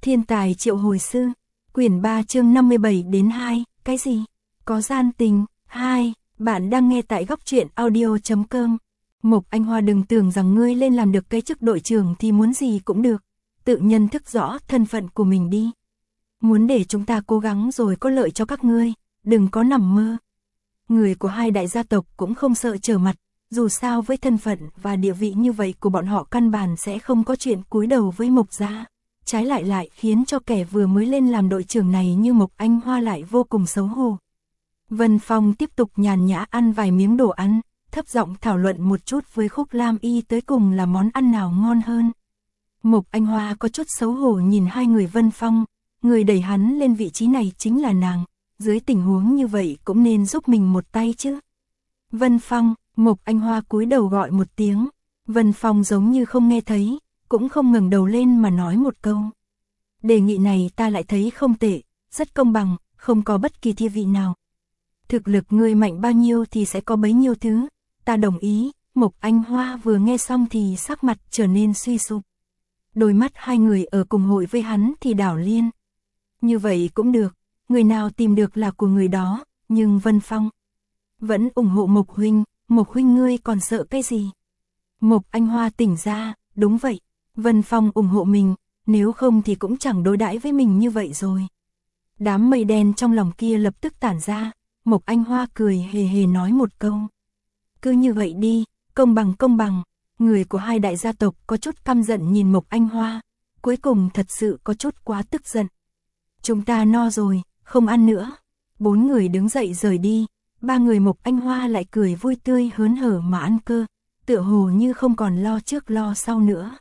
Thiên tài triệu hồi sư, quyển 3 chương 57 đến 2, cái gì? Có gian tình, 2, bạn đang nghe tại góc truyện audio.com. Mộc Anh Hoa, đừng tưởng rằng ngươi lên làm được cái chức đội trưởng thì muốn gì cũng được, tự nhận thức rõ thân phận của mình đi. Muốn để chúng ta cố gắng rồi có lợi cho các ngươi, đừng có nằm mơ. Người của hai đại gia tộc cũng không sợ trở mặt, dù sao với thân phận và địa vị như vậy của bọn họ căn bản sẽ không có chuyện cúi đầu với Mộc gia. Trái lại khiến cho kẻ vừa mới lên làm đội trưởng này như Mộc Anh Hoa lại vô cùng xấu hổ. Vân Phong tiếp tục nhàn nhã ăn vài miếng đồ ăn, thấp giọng thảo luận một chút với Khúc Lam Y tới cùng là món ăn nào ngon hơn. Mộc Anh Hoa có chút xấu hổ nhìn hai người Vân Phong, người đẩy hắn lên vị trí này chính là nàng, dưới tình huống như vậy cũng nên giúp mình một tay chứ. Vân Phong, Mộc Anh Hoa cúi đầu gọi một tiếng, Vân Phong giống như không nghe thấy, cũng không ngẩng đầu lên mà nói một câu. Đề nghị này ta lại thấy không tệ, rất công bằng, không có bất kỳ thiên vị nào. Thực lực ngươi mạnh bao nhiêu thì sẽ có bấy nhiêu thứ, ta đồng ý. Mộc Anh Hoa vừa nghe xong thì sắc mặt trở nên suy sụp. Đôi mắt hai người ở cùng hội với hắn thì đảo liên. Như vậy cũng được, người nào tìm được là của người đó, nhưng Vân Phong vẫn ủng hộ Mộc huynh ngươi còn sợ cái gì? Mộc Anh Hoa tỉnh ra, đúng vậy, Vân Phong ủng hộ mình, nếu không thì cũng chẳng đối đãi với mình như vậy rồi. Đám mây đen trong lòng kia lập tức tản ra, Mộc Anh Hoa cười hề hề nói một câu. Cứ như vậy đi, công bằng, người của hai đại gia tộc có chút căm giận nhìn Mộc Anh Hoa, cuối cùng thật sự có chút quá tức giận. Chúng ta no rồi, không ăn nữa. 4 người đứng dậy rời đi, 3 người Mộc Anh Hoa lại cười vui tươi hớn hở mà ăn cơ, tựa hồ như không còn lo trước lo sau nữa.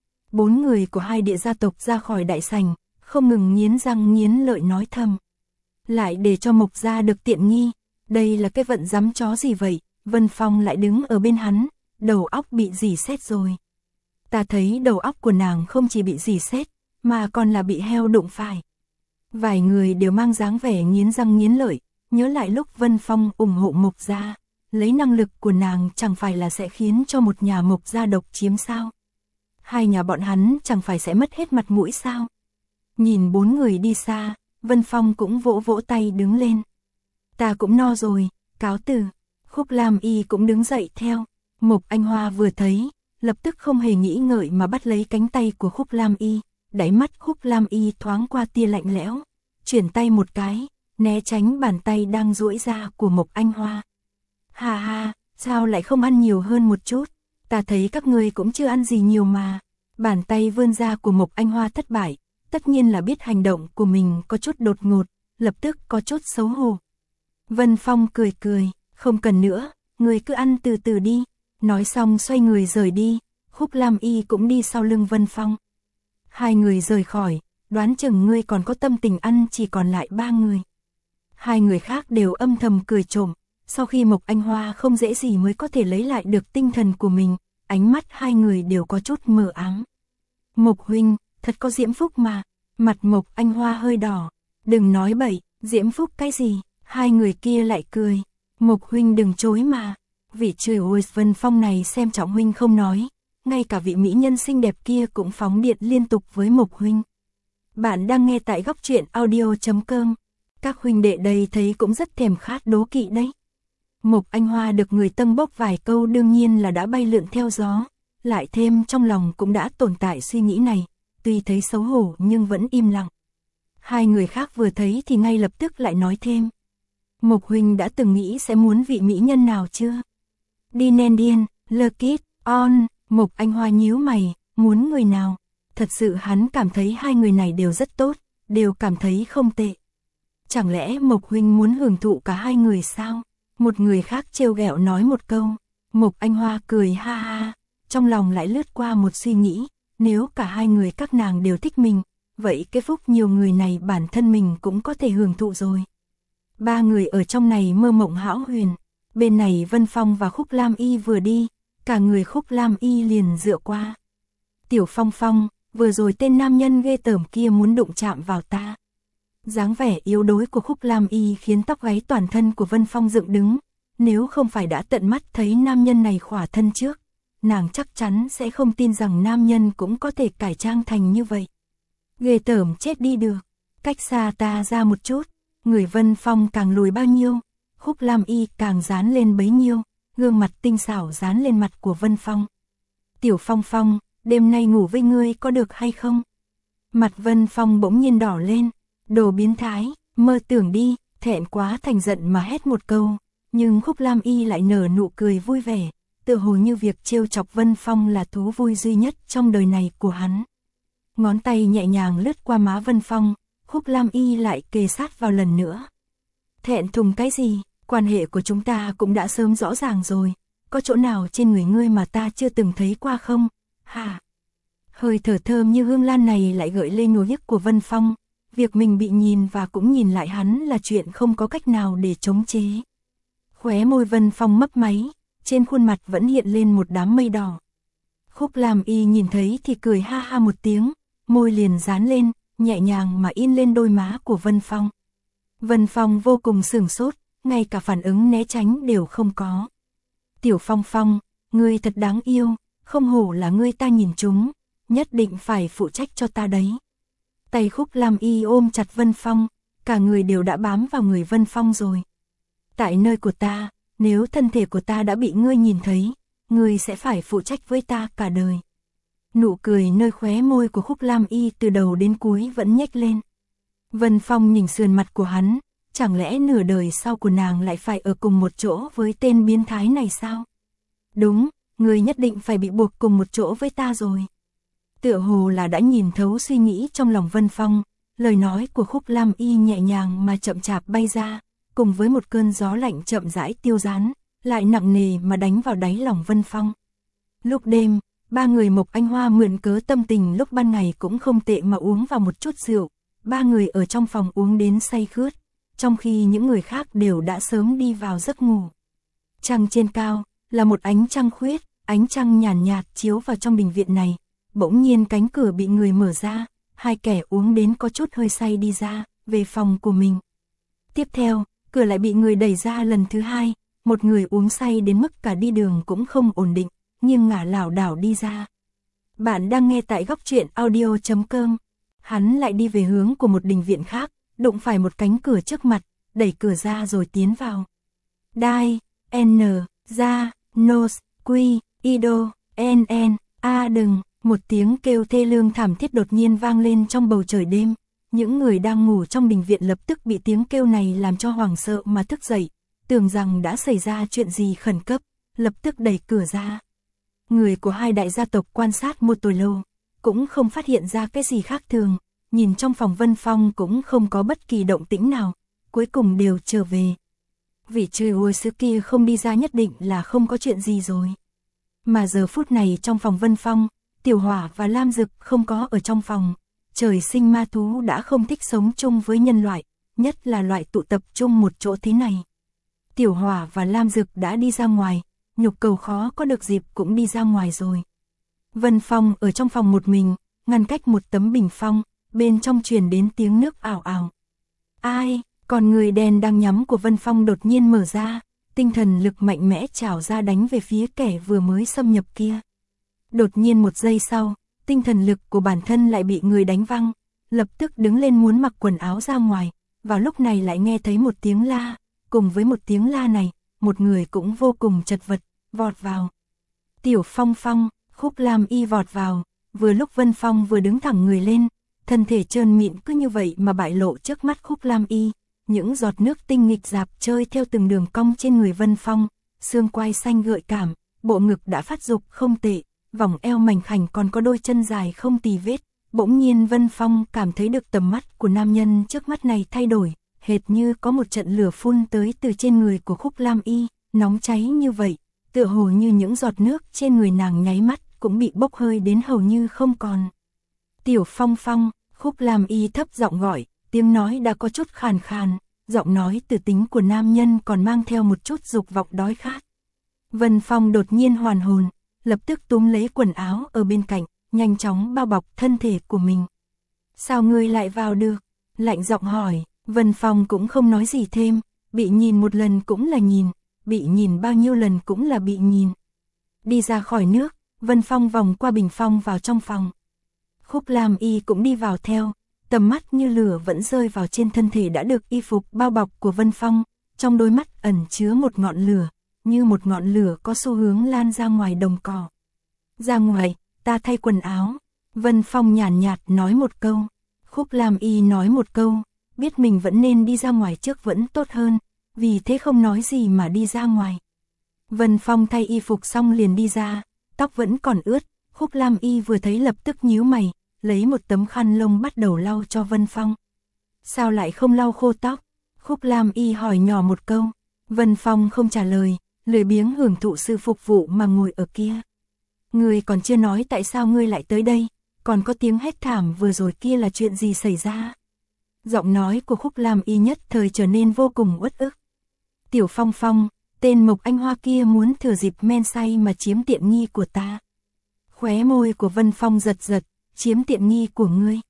4 người của hai địa gia tộc ra khỏi đại sảnh, không ngừng nghiến răng nghiến lợi nói thầm. Lại để cho Mộc gia được tiện nghi, đây là cái vận dám chó gì vậy? Vân Phong lại đứng ở bên hắn, đầu óc bị rỉ sét rồi. Ta thấy đầu óc của nàng không chỉ bị rỉ sét, mà còn là bị heo đụng phải. Vài người đều mang dáng vẻ nghiến răng nghiến lợi, nhớ lại lúc Vân Phong ủng hộ Mộc gia, lấy năng lực của nàng chẳng phải là sẽ khiến cho một nhà Mộc gia độc chiếm sao? Hai nhà bọn hắn chẳng phải sẽ mất hết mặt mũi sao? Nhìn 4 người đi xa, Vân Phong cũng vỗ vỗ tay đứng lên. Ta cũng no rồi, cáo từ. Khúc Lam Y cũng đứng dậy theo. Mộc Anh Hoa vừa thấy, lập tức không hề nghĩ ngợi mà bắt lấy cánh tay của Khúc Lam Y. Đáy mắt Khúc Lam Y thoáng qua tia lạnh lẽo, chuyển tay một cái, né tránh bàn tay đang duỗi ra của Mộc Anh Hoa. Hà hà, sao lại không ăn nhiều hơn một chút? Ta thấy các ngươi cũng chưa ăn gì nhiều mà. Bàn tay vươn ra của Mộc Anh Hoa thất bại, tất nhiên là biết hành động của mình có chút đột ngột, lập tức có chút xấu hổ. Vân Phong cười, không cần nữa, ngươi cứ ăn từ từ đi. Nói xong xoay người rời đi, Khúc Lam Y cũng đi sau lưng Vân Phong. Hai người rời khỏi, đoán chừng ngươi còn có tâm tình ăn, chỉ còn lại 3 người. Hai người khác đều âm thầm cười trộm, sau khi Mộc Anh Hoa không dễ gì mới có thể lấy lại được tinh thần của mình, ánh mắt hai người đều có chút mờ ám. Mộc huynh, thật có diễm phúc mà. Mặt Mộc Anh Hoa hơi đỏ. Đừng nói bậy, diễm phúc cái gì? Hai người kia lại cười. Mộc huynh đừng chối mà. Vị trời ơi, Vân Phong này xem trọng huynh không nói, ngay cả vị mỹ nhân xinh đẹp kia cũng phóng điện liên tục với Mộc huynh. Bạn đang nghe tại góc truyện audio.com. Các huynh đệ đây thấy cũng rất thèm khát đố kỵ đấy. Mộc Anh Hoa được người tâng bốc vài câu đương nhiên là đã bay lượn theo gió, lại thêm trong lòng cũng đã tồn tại suy nghĩ này, tuy thấy xấu hổ nhưng vẫn im lặng. Hai người khác vừa thấy thì ngay lập tức lại nói thêm. Mộc huynh đã từng nghĩ sẽ muốn vị mỹ nhân nào chưa? Đi nên điên, lơ kít, on. Mộc Anh Hoa nhíu mày, muốn người nào? Thật sự hắn cảm thấy hai người này đều rất tốt, đều cảm thấy không tệ. Chẳng lẽ Mộc huynh muốn hưởng thụ cả hai người sao? Một người khác trêu ghẹo nói một câu. Mộc Anh Hoa cười ha ha, trong lòng lại lướt qua một suy nghĩ, nếu cả hai người các nàng đều thích mình, vậy cái phúc nhiều người này bản thân mình cũng có thể hưởng thụ rồi. 3 người ở trong này mơ mộng hão huyền, bên này Vân Phong và Khúc Lam Y vừa đi, cả người Khúc Lam Y liền dựa qua. Tiểu Phong Phong, vừa rồi tên nam nhân ghê tởm kia muốn đụng chạm vào ta. Dáng vẻ yếu đuối của Khúc Lam Y khiến tóc gáy toàn thân của Vân Phong dựng đứng, nếu không phải đã tận mắt thấy nam nhân này khỏa thân trước, nàng chắc chắn sẽ không tin rằng nam nhân cũng có thể cải trang thành như vậy. Ghê tởm chết đi được. Cách xa ta ra một chút. Người Vân Phong càng lùi bao nhiêu, Khúc Lam Y càng dán lên bấy nhiêu, gương mặt tinh xảo dán lên mặt của Vân Phong. Tiểu Phong Phong, đêm nay ngủ với ngươi có được hay không? Mặt Vân Phong bỗng nhiên đỏ lên, đồ biến thái, mơ tưởng đi, thẹn quá thành giận mà hét một câu, nhưng Khúc Lam Y lại nở nụ cười vui vẻ, tựa hồ như việc trêu chọc Vân Phong là thú vui duy nhất trong đời này của hắn. Ngón tay nhẹ nhàng lướt qua má Vân Phong, Khúc Lam Y lại kề sát vào lần nữa. Thẹn thùng cái gì, quan hệ của chúng ta cũng đã sớm rõ ràng rồi, có chỗ nào trên người ngươi mà ta chưa từng thấy qua không? Hả? Hơi thở thơm như hương lan này lại gợi lên nỗi nhức của Vân Phong, việc mình bị nhìn và cũng nhìn lại hắn là chuyện không có cách nào để chống chế. Khóe môi Vân Phong mấp máy, trên khuôn mặt vẫn hiện lên một đám mây đỏ. Khúc Lam Y nhìn thấy thì cười ha ha một tiếng, môi liền dán lên, nhẹ nhàng mà in lên đôi má của Vân Phong. Vân Phong vô cùng sửng sốt, ngay cả phản ứng né tránh đều không có. Tiểu Phong Phong, ngươi thật đáng yêu, không hổ là ngươi ta nhìn chúng, nhất định phải phụ trách cho ta đấy. Tay Khúc Lam Y ôm chặt Vân Phong, cả người đều đã bám vào người Vân Phong rồi. Tại nơi của ta, nếu thân thể của ta đã bị ngươi nhìn thấy, ngươi sẽ phải phụ trách với ta cả đời. Nụ cười nơi khóe môi của Khúc Lam Y từ đầu đến cuối vẫn nhếch lên. Vân Phong nhìn sườn mặt của hắn, chẳng lẽ nửa đời sau của nàng lại phải ở cùng một chỗ với tên biến thái này sao? Đúng, ngươi nhất định phải bị buộc cùng một chỗ với ta rồi. Tựa hồ là đã nhìn thấu suy nghĩ trong lòng Vân Phong, lời nói của Khúc Lam Y nhẹ nhàng mà chậm chạp bay ra, cùng với một cơn gió lạnh chậm rãi tiêu tán, lại nặng nề mà đánh vào đáy lòng Vân Phong. Lúc đêm, ba người Mộc Anh Hoa mượn cớ tâm tình lúc ban ngày cũng không tệ mà uống vào một chút rượu, ba người ở trong phòng uống đến say khướt, trong khi những người khác đều đã sớm đi vào giấc ngủ. Trăng trên cao, là một ánh trăng khuyết, ánh trăng nhàn nhạt chiếu vào trong đình viện này, bỗng nhiên cánh cửa bị người mở ra, hai kẻ uống đến có chút hơi say đi ra, về phòng của mình. Tiếp theo, cửa lại bị người đẩy ra lần thứ hai, một người uống say đến mức cả đi đường cũng không ổn định, nghiêng ngả lảo đảo đi ra. Bạn đang nghe tại góc truyện audio.com. Hắn lại đi về hướng của một đình viện khác, đụng phải một cánh cửa trước mặt, đẩy cửa ra rồi tiến vào. Đai, N, Ra, Nos, Quy, Ido, NN, A đừng, một tiếng kêu thê lương thảm thiết đột nhiên vang lên trong bầu trời đêm. Những người đang ngủ trong đình viện lập tức bị tiếng kêu này làm cho hoảng sợ mà thức dậy, tưởng rằng đã xảy ra chuyện gì khẩn cấp, lập tức đẩy cửa ra. Người của hai đại gia tộc quan sát một hồi lâu, cũng không phát hiện ra cái gì khác thường, nhìn trong phòng Vân Phong cũng không có bất kỳ động tĩnh nào, cuối cùng đều trở về. Vị trời ôi xứ kia không đi ra nhất định là không có chuyện gì rồi. Mà giờ phút này trong phòng Vân Phong, Tiểu Hỏa và Lam Dực không có ở trong phòng, trời sinh ma thú đã không thích sống chung với nhân loại, nhất là loại tụ tập chung một chỗ thế này. Tiểu Hỏa và Lam Dực đã đi ra ngoài, Nhục Cầu khó có được dịp cũng đi ra ngoài rồi. Vân Phong ở trong phòng một mình, ngăn cách một tấm bình phong, bên trong truyền đến tiếng nước ảo ảo. Ai, còn người đèn đang nhắm của Vân Phong đột nhiên mở ra, tinh thần lực mạnh mẽ trào ra đánh về phía kẻ vừa mới xâm nhập kia. Đột nhiên một giây sau, tinh thần lực của bản thân lại bị người đánh văng, lập tức đứng lên muốn mặc quần áo ra ngoài, vào lúc này lại nghe thấy một tiếng la, cùng với một tiếng la này, một người cũng vô cùng chật vật, vọt vào. Tiểu Phong Phong, Khúc Lam Y vọt vào, vừa lúc Vân Phong vừa đứng thẳng người lên, thân thể trơn mịn cứ như vậy mà bại lộ trước mắt Khúc Lam Y, những giọt nước tinh nghịch dạp chơi theo từng đường cong trên người Vân Phong, xương quai xanh gợi cảm, bộ ngực đã phát dục không tệ, vòng eo mảnh khảnh còn có đôi chân dài không tì vết. Bỗng nhiên Vân Phong cảm thấy được tầm mắt của nam nhân trước mắt này thay đổi, hệt như có một trận lửa phun tới từ trên người của Khúc Lam Y, nóng cháy như vậy, tựa hồ như những giọt nước trên người nàng nháy mắt cũng bị bốc hơi đến hầu như không còn. Tiểu Phong Phong, Khúc Lam Y thấp giọng gọi, tiếng nói đã có chút khàn khàn, giọng nói từ tính của nam nhân còn mang theo một chút dục vọng đói khát. Vân Phong đột nhiên hoàn hồn, lập tức túm lấy quần áo ở bên cạnh, nhanh chóng bao bọc thân thể của mình. Sao ngươi lại vào được? Lạnh giọng hỏi. Vân Phong cũng không nói gì thêm, bị nhìn một lần cũng là nhìn, bị nhìn bao nhiêu lần cũng là bị nhìn. Đi ra khỏi nước, Vân Phong vòng qua bình phong vào trong phòng. Khúc Lam Y cũng đi vào theo, tầm mắt như lửa vẫn rơi vào trên thân thể đã được y phục bao bọc của Vân Phong, trong đôi mắt ẩn chứa một ngọn lửa, như một ngọn lửa có xu hướng lan ra ngoài đồng cỏ. Ra ngoài, ta thay quần áo. Vân Phong nhàn nhạt nói một câu. Khúc Lam Y nói một câu, biết mình vẫn nên đi ra ngoài trước vẫn tốt hơn, vì thế không nói gì mà đi ra ngoài. Vân Phong thay y phục xong liền đi ra, tóc vẫn còn ướt, Khúc Lam Y vừa thấy lập tức nhíu mày, lấy một tấm khăn lông bắt đầu lau cho Vân Phong. Sao lại không lau khô tóc? Khúc Lam Y hỏi nhỏ một câu. Vân Phong không trả lời, lười biếng hưởng thụ sự phục vụ mà ngồi ở kia. Ngươi còn chưa nói tại sao ngươi lại tới đây, còn có tiếng hét thảm vừa rồi kia là chuyện gì xảy ra? Giọng nói của Khúc Lam Y nhất thời trở nên vô cùng uất ức. Tiểu Phong Phong, tên Mộc Anh Hoa kia muốn thừa dịp men say mà chiếm tiện nghi của ta. Khóe môi của Vân Phong giật giật, chiếm tiện nghi của ngươi.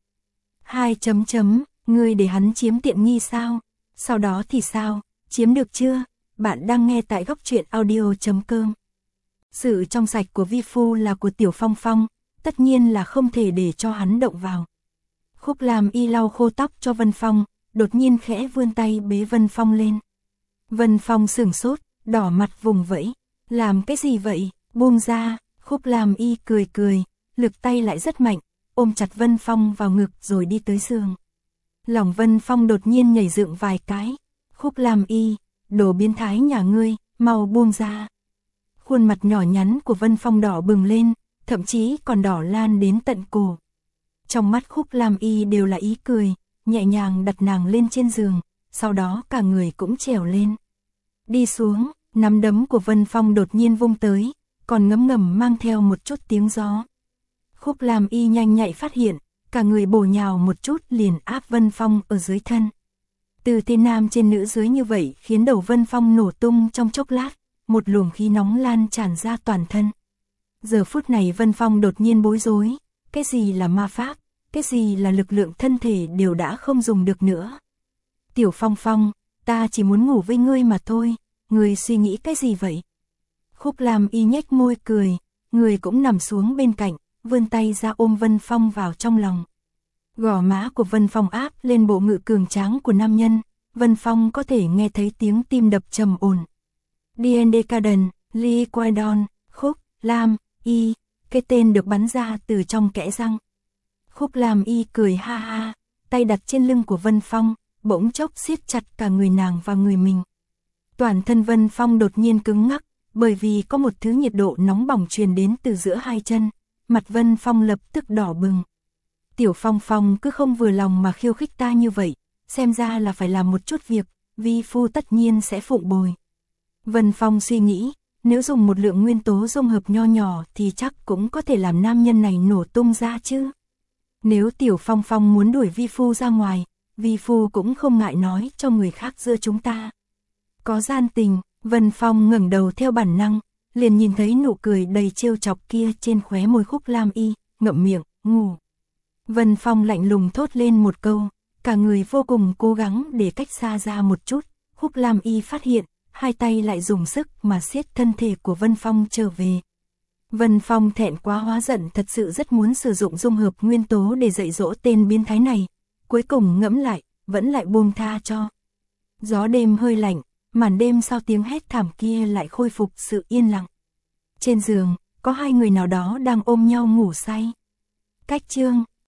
Ngươi để hắn chiếm tiện nghi sao? Sau đó thì sao? Chiếm được chưa? Bạn đang nghe tại Góc Truyện Audio.com. Sự trong sạch của vi phu là của Tiểu Phong Phong, tất nhiên là không thể để cho hắn động vào. Khúc Lam Y lau khô tóc cho Vân Phong, đột nhiên khẽ vươn tay bế Vân Phong lên. Vân Phong sửng sốt, đỏ mặt vùng vẫy. Làm cái gì vậy? Buông ra. Khúc Lam Y cười cười, lực tay lại rất mạnh, ôm chặt Vân Phong vào ngực rồi đi tới giường. Lòng Vân Phong đột nhiên nhảy dựng vài cái. Khúc Lam Y, đồ biến thái nhà ngươi, mau buông ra. Khuôn mặt nhỏ nhắn của Vân Phong đỏ bừng lên, thậm chí còn đỏ lan đến tận cổ. Trong mắt Khúc Lam Y đều là ý cười, nhẹ nhàng đặt nàng lên trên giường, sau đó cả người cũng trèo lên. Đi xuống, nắm đấm của Vân Phong đột nhiên vung tới, còn ngấm ngầm mang theo một chút tiếng gió. Khúc Lam Y nhanh nhạy phát hiện, cả người bổ nhào một chút liền áp Vân Phong ở dưới thân. Từ thế nam trên nữ dưới như vậy khiến đầu Vân Phong nổ tung trong chốc lát, một luồng khí nóng lan tràn ra toàn thân. Giờ phút này Vân Phong đột nhiên bối rối, cái gì là ma pháp, cái gì là lực lượng thân thể đều đã không dùng được nữa. Tiểu Phong Phong, ta chỉ muốn ngủ với ngươi mà thôi, ngươi suy nghĩ cái gì vậy? Khúc Lam Y nhếch môi cười, người cũng nằm xuống bên cạnh, vươn tay ra ôm Vân Phong vào trong lòng. Gò má của Vân Phong áp lên bộ ngực cường tráng của nam nhân, Vân Phong có thể nghe thấy tiếng tim đập trầm ổn. Decadent, Lee Quaidon, Khúc Lam Y, cái tên được bắn ra từ trong kẽ răng. Khúc Lam Y cười ha ha, tay đặt trên lưng của Vân Phong, bỗng chốc siết chặt cả người nàng và người mình. Toàn thân Vân Phong đột nhiên cứng ngắc, bởi vì có một thứ nhiệt độ nóng bỏng truyền đến từ giữa hai chân, mặt Vân Phong lập tức đỏ bừng. Tiểu Phong Phong cứ không vừa lòng mà khiêu khích ta như vậy, xem ra là phải làm một chút việc, vi phu tất nhiên sẽ phụng bồi. Vân Phong suy nghĩ, nếu dùng một lượng nguyên tố dung hợp nho nhỏ thì chắc cũng có thể làm nam nhân này nổ tung ra chứ. Nếu Tiểu Phong Phong muốn đuổi vi phu ra ngoài, vi phu cũng không ngại nói cho người khác giữa chúng ta. Có gian tình, Vân Phong ngẩng đầu theo bản năng, liền nhìn thấy nụ cười đầy trêu chọc kia trên khóe môi Khúc Lam Y, ngậm miệng, ngủ. Vân Phong lạnh lùng thốt lên một câu, cả người vô cùng cố gắng để cách xa ra một chút. Khúc Lam Y phát hiện, hai tay lại dùng sức mà siết thân thể của Vân Phong trở về. Vân Phong thẹn quá hóa giận, thật sự rất muốn sử dụng dung hợp nguyên tố để dạy dỗ tên biến thái này. Cuối cùng ngẫm lại, vẫn lại buông tha cho. Gió đêm hơi lạnh, màn đêm sau tiếng hét thảm kia lại khôi phục sự yên lặng. Trên giường, có hai người nào đó đang ôm nhau ngủ say. Cách chương